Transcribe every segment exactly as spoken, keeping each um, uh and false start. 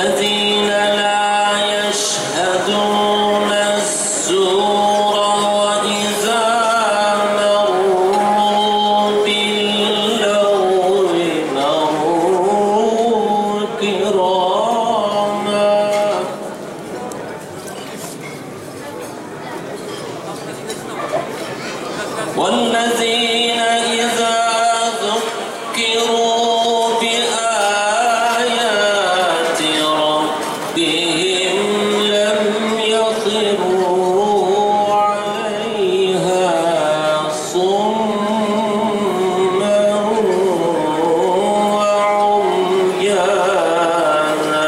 والذين لا يشهدون الزور وإذا مروا باللغو مروا كراما والذين إذا ذكروا بآيات ربهم لم يخروا عليها صما وعميانا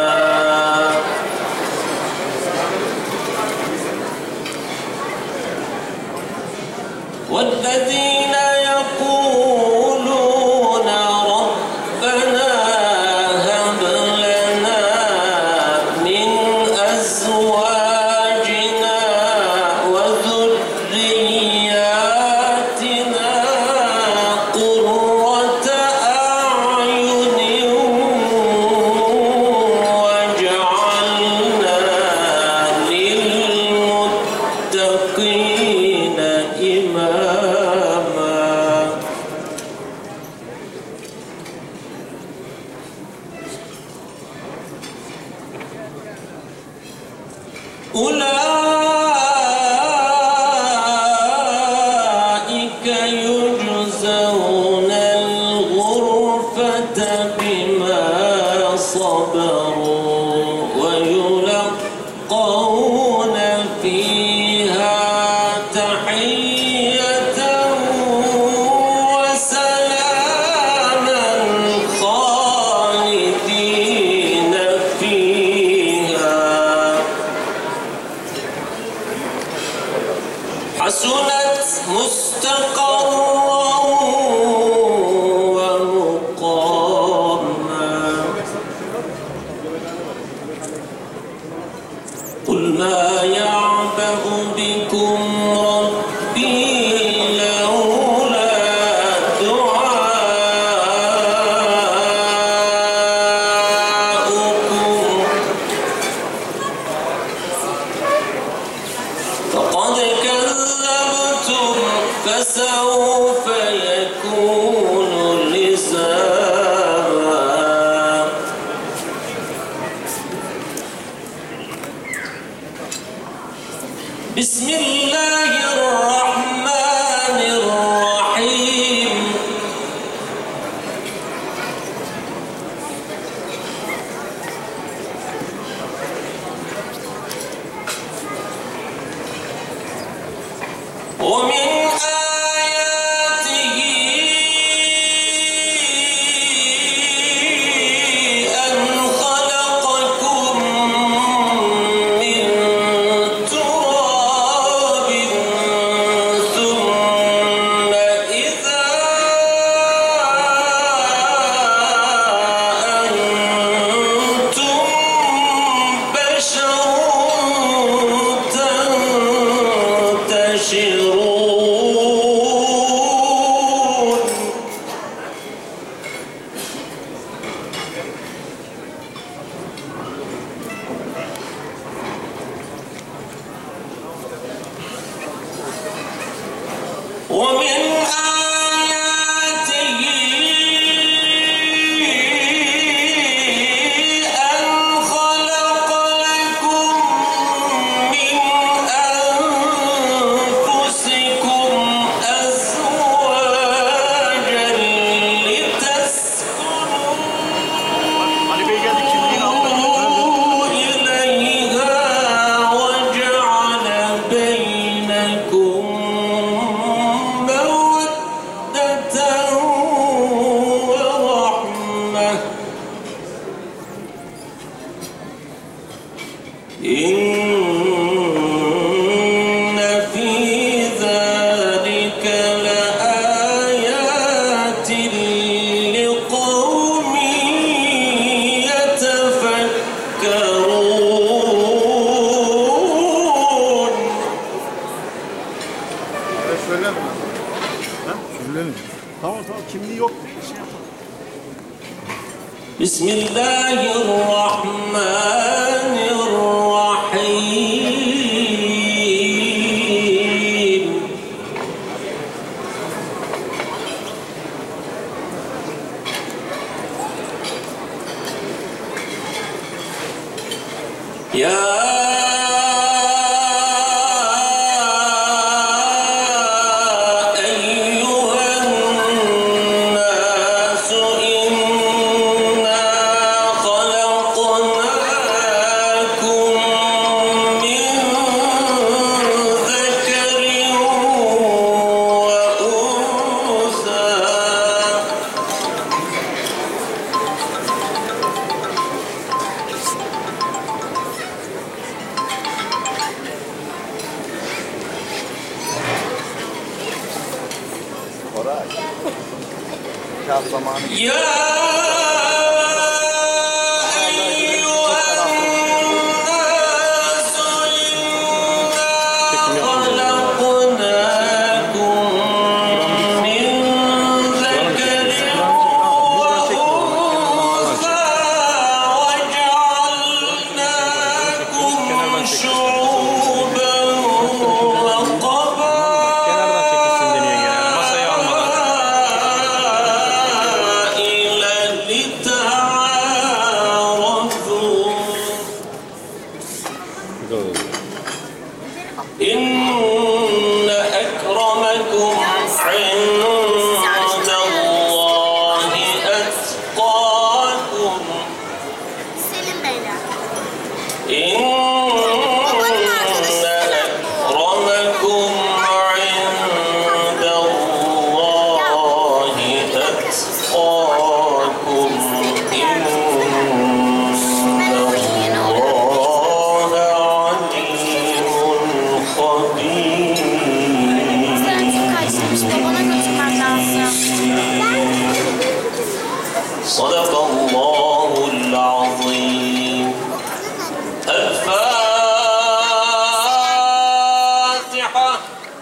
والذين يقولون ربنا هب لنا من أزواجنا وذرياتنا قرة أعين واجعلنا للمتقين إماما أولئك يجزون الغرفة بما صبروا ويلقون فيها تحية وسلاما خالدين فيها حسنت مستقرا ومقاما قل ما يعبأ بكم ربي لولا دعاؤكم فقد كذبتم فسوف يكون لزاما بسم الله الرحمن الرحيم ومن آياته أن خلقكم من تراب ثم إذا أنتم بشر تنتشرون ومن آياته أن خلق لكم من أنفسكم أزواجا لتسكنوا إليها وجعل بينكم مودة ورحمة إن في ذلك لآيات لقوم يتفكرون Söyle mi? Ha? Söyle mi? Tamam tamam kimliği yok. Şey yapalım. بسم الله الرحمن الرحيم يا Kağıt zamanı. يا